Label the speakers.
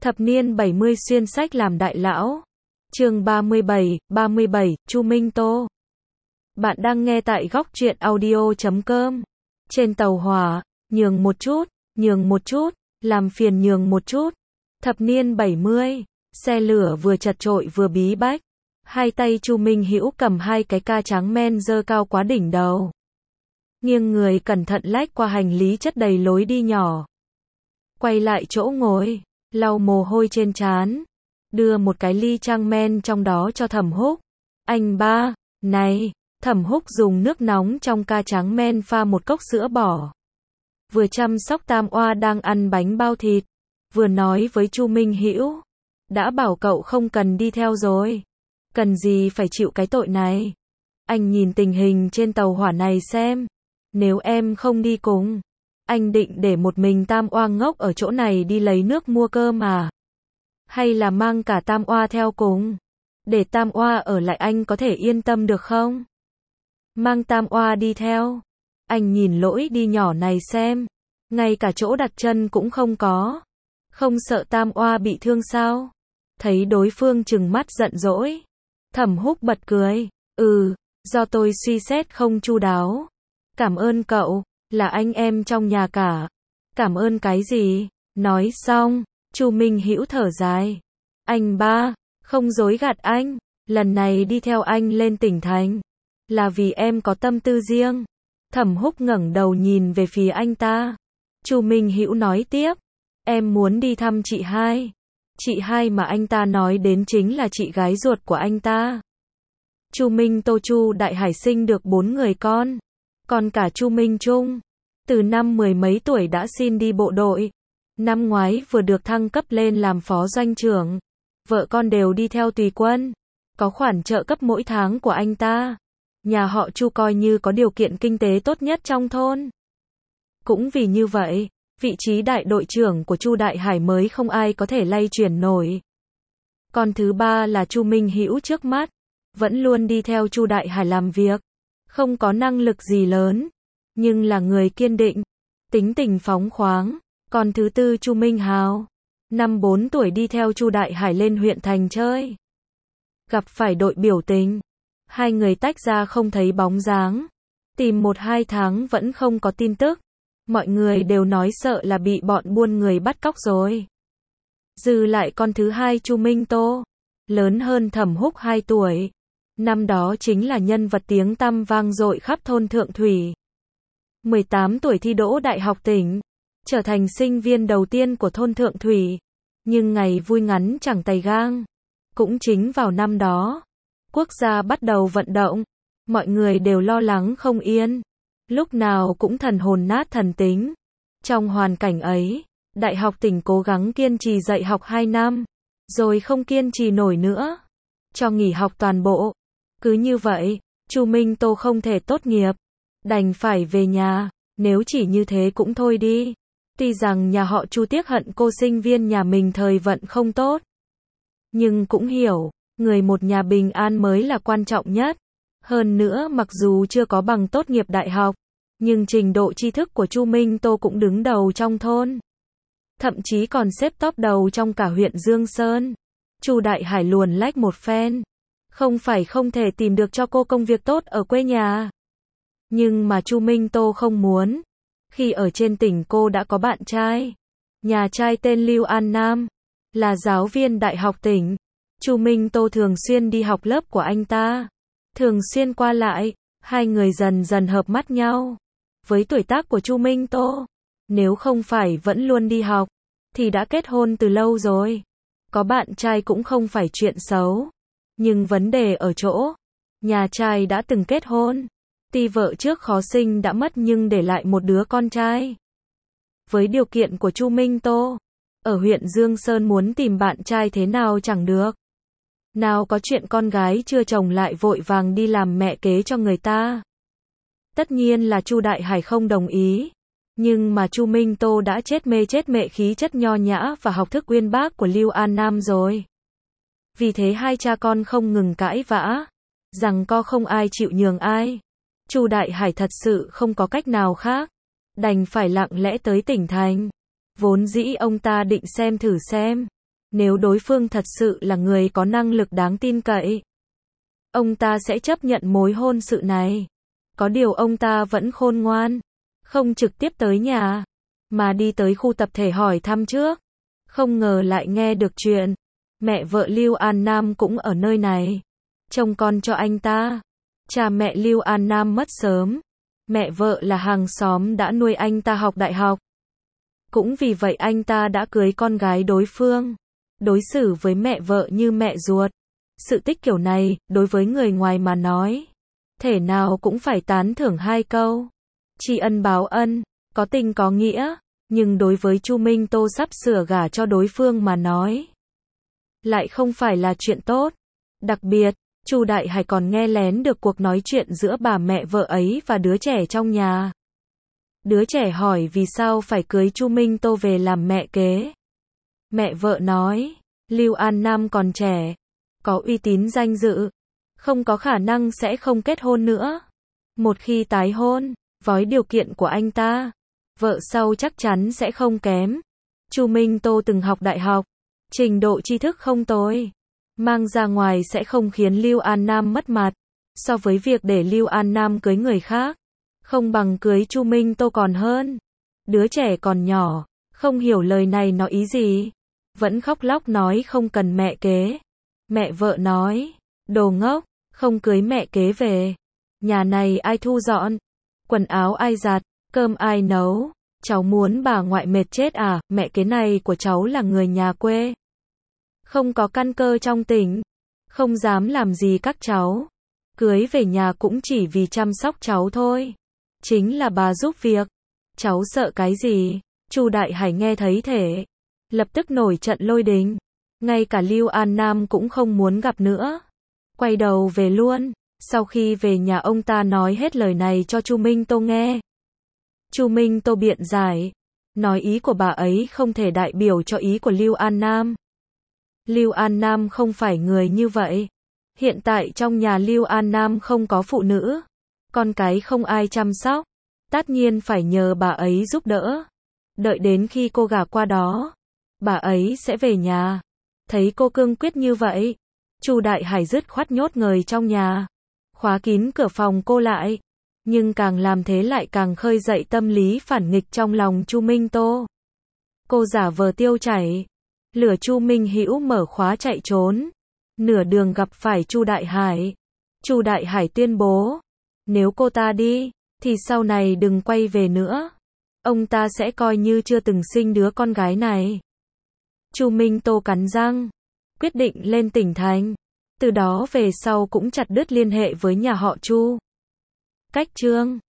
Speaker 1: Thập niên 70 xuyên sách làm đại lão. Chương 37, Chu Minh Tô. Bạn đang nghe tại góc truyện audio.com. Trên tàu hỏa, nhường một chút, làm phiền nhường một chút. Thập niên 70, xe lửa vừa chật chội vừa bí bách. Hai tay Chu Minh Hữu cầm hai cái ca tráng men dơ cao quá đỉnh đầu. Nghiêng người cẩn thận lách qua hành lý chất đầy lối đi nhỏ. Quay lại chỗ ngồi, lau mồ hôi trên trán, đưa một cái ly trang men trong đó cho Thẩm Húc. Anh ba, này, Thẩm Húc dùng nước nóng trong ca tráng men pha một cốc sữa bò. Vừa chăm sóc Tam Oa đang ăn bánh bao thịt, vừa nói với Chu Minh Hữu, đã bảo cậu không cần đi theo rồi. Cần gì phải chịu cái tội này. Anh nhìn tình hình trên tàu hỏa này xem. Nếu em không đi cùng, anh định để một mình Tam Oa ngốc ở chỗ này đi lấy nước mua cơm à? Hay là mang cả Tam Oa theo cùng? Để Tam Oa ở lại anh có thể yên tâm được không? Mang Tam Oa đi theo. Anh nhìn lỗi đi nhỏ này xem. Ngay cả chỗ đặt chân cũng không có. Không sợ Tam Oa bị thương sao? Thấy đối phương trừng mắt giận dỗi. Thẩm Húc bật cười. Do tôi suy xét không chu đáo. Cảm ơn cậu, là anh em trong nhà cả. Cảm ơn cái gì? Nói xong, Chu Minh Hữu thở dài. Anh ba, không dối gạt anh, lần này đi theo anh lên tỉnh thành, là vì em có tâm tư riêng. Thẩm Húc ngẩng đầu nhìn về phía anh ta. Chu Minh Hữu nói tiếp, em muốn đi thăm chị hai. Chị hai mà anh ta nói đến chính là chị gái ruột của anh ta. Chu Minh Tô Chu Đại Hải sinh được 4 người con. Còn cả Chu Minh Trung, từ năm 10 mấy tuổi đã xin đi bộ đội. Năm ngoái vừa được thăng cấp lên làm phó doanh trưởng. Vợ con đều đi theo tùy quân. Có khoản trợ cấp mỗi tháng của anh ta. Nhà họ Chu coi như có điều kiện kinh tế tốt nhất trong thôn. Cũng vì như vậy, vị trí đại đội trưởng của Chu Đại Hải mới không ai có thể lay chuyển nổi. Còn thứ ba là Chu Minh Hữu trước mắt, vẫn luôn đi theo Chu Đại Hải làm việc. Không có năng lực gì lớn, nhưng là người kiên định, tính tình phóng khoáng. Còn thứ tư Chu Minh Hào, năm 4 tuổi đi theo Chu Đại Hải lên huyện thành chơi. Gặp phải đội biểu tình, hai người tách ra không thấy bóng dáng. Tìm 1-2 tháng vẫn không có tin tức. Mọi người đều nói sợ là bị bọn buôn người bắt cóc rồi. Dư lại con thứ hai Chu Minh Tô, lớn hơn Thẩm Húc 2 tuổi. Năm đó chính là nhân vật tiếng tăm vang dội khắp thôn Thượng Thủy. 18 tuổi thi đỗ đại học tỉnh, trở thành sinh viên đầu tiên của thôn Thượng Thủy. Nhưng ngày vui ngắn chẳng tày gang. Cũng chính vào năm đó, quốc gia bắt đầu vận động, mọi người đều lo lắng không yên, lúc nào cũng thần hồn nát thần tính. Trong hoàn cảnh ấy, đại học tỉnh cố gắng kiên trì dạy học 2 năm, rồi không kiên trì nổi nữa, cho nghỉ học toàn bộ. Cứ như vậy, Chu Minh Tô không thể tốt nghiệp, đành phải về nhà. Nếu chỉ như thế cũng thôi đi. Tuy rằng nhà họ Chu tiếc hận cô sinh viên nhà mình thời vận không tốt, nhưng cũng hiểu, người một nhà bình an mới là quan trọng nhất. Hơn nữa mặc dù chưa có bằng tốt nghiệp đại học, nhưng trình độ tri thức của Chu Minh Tô cũng đứng đầu trong thôn. Thậm chí còn xếp top đầu trong cả huyện Dương Sơn. Chu Đại Hải luồn lách một phen. Không phải không thể tìm được cho cô công việc tốt ở quê nhà. Nhưng mà Chu Minh Tô không muốn. Khi ở trên tỉnh cô đã có bạn trai. Nhà trai tên Lưu An Nam, là giáo viên đại học tỉnh. Chu Minh Tô thường xuyên đi học lớp của anh ta. Thường xuyên qua lại, hai người dần dần hợp mắt nhau. Với tuổi tác của Chu Minh Tô, nếu không phải vẫn luôn đi học, thì đã kết hôn từ lâu rồi. Có bạn trai cũng không phải chuyện xấu. Nhưng vấn đề ở chỗ, nhà trai đã từng kết hôn. Tuy vợ trước khó sinh đã mất nhưng để lại một đứa con trai. Với điều kiện của Chu Minh Tô, ở huyện Dương Sơn muốn tìm bạn trai thế nào chẳng được. Nào có chuyện con gái chưa chồng lại vội vàng đi làm mẹ kế cho người ta. Tất nhiên là Chu Đại Hải không đồng ý. Nhưng mà Chu Minh Tô đã chết mê chết mệ khí chất nho nhã và học thức uyên bác của Lưu An Nam rồi. Vì thế hai cha con không ngừng cãi vã, rằng co không ai chịu nhường ai. Chu Đại Hải thật sự không có cách nào khác, đành phải lặng lẽ tới tỉnh thành. Vốn dĩ ông ta định xem thử xem, Nếu đối phương thật sự là người có năng lực đáng tin cậy, ông ta sẽ chấp nhận mối hôn sự này. Có điều ông ta vẫn khôn ngoan, không trực tiếp tới nhà, mà đi tới khu tập thể hỏi thăm trước. Không ngờ lại nghe được chuyện mẹ vợ Lưu An Nam cũng ở nơi này, trông con cho anh ta. Cha mẹ Lưu An Nam mất sớm, mẹ vợ là hàng xóm đã nuôi anh ta học đại học. Cũng vì vậy anh ta đã cưới con gái đối phương, đối xử với mẹ vợ như mẹ ruột. Sự tích kiểu này, đối với người ngoài mà nói, thể nào cũng phải tán thưởng hai câu. Tri ân báo ân, có tình có nghĩa, nhưng đối với Chu Minh Tô sắp sửa gả cho đối phương mà nói, lại không phải là chuyện tốt. Đặc biệt, Chu Đại Hải còn nghe lén được cuộc nói chuyện giữa bà mẹ vợ ấy và đứa trẻ trong nhà. Đứa trẻ hỏi vì sao phải cưới Chu Minh Tô về làm mẹ kế. Mẹ vợ nói, Lưu An Nam còn trẻ, có uy tín danh dự, không có khả năng sẽ không kết hôn nữa. Một khi tái hôn, với điều kiện của anh ta, vợ sau chắc chắn sẽ không kém. Chu Minh Tô từng học đại học, trình độ tri thức không tồi, mang ra ngoài sẽ không khiến Lưu An Nam mất mặt. So với việc để Lưu An Nam cưới người khác, không bằng cưới Chu Minh Tô còn hơn. Đứa trẻ còn nhỏ, không hiểu lời này nói ý gì, vẫn khóc lóc nói không cần mẹ kế. Mẹ vợ nói, đồ ngốc, không cưới mẹ kế về, nhà này ai thu dọn, quần áo ai giặt, cơm ai nấu, cháu muốn bà ngoại mệt chết à? Mẹ kế này của cháu là người nhà quê, không có căn cơ trong tỉnh, không dám làm gì các cháu, cưới về nhà cũng chỉ vì chăm sóc cháu thôi, chính là bà giúp việc, cháu sợ cái gì? Chu Đại Hải nghe thấy thế, lập tức nổi trận lôi đình, ngay cả Lưu An Nam cũng không muốn gặp nữa, quay đầu về luôn. Sau khi về nhà ông ta nói hết lời này cho Chu Minh Tô nghe. Chu Minh Tô biện giải, nói ý của bà ấy không thể đại biểu cho ý của Lưu An Nam. Lưu An Nam không phải người như vậy. Hiện tại trong nhà Lưu An Nam không có phụ nữ, con cái không ai chăm sóc, tất nhiên phải nhờ bà ấy giúp đỡ. Đợi đến khi cô gả qua đó, bà ấy sẽ về nhà. Thấy cô cương quyết như vậy, Chu Đại Hải dứt khoát nhốt người trong nhà, khóa kín cửa phòng cô lại. Nhưng càng làm thế lại càng khơi dậy tâm lý phản nghịch trong lòng Chu Minh Tô. Cô giả vờ tiêu chảy, lừa Chu Minh Hữu mở khóa chạy trốn. Nửa đường gặp phải Chu Đại Hải. Chu Đại Hải tuyên bố, nếu cô ta đi, thì sau này đừng quay về nữa. Ông ta sẽ coi như chưa từng sinh đứa con gái này. Chu Minh Tô cắn răng, quyết định lên tỉnh thành. Từ đó về sau cũng chặt đứt liên hệ với nhà họ Chu. Cách chương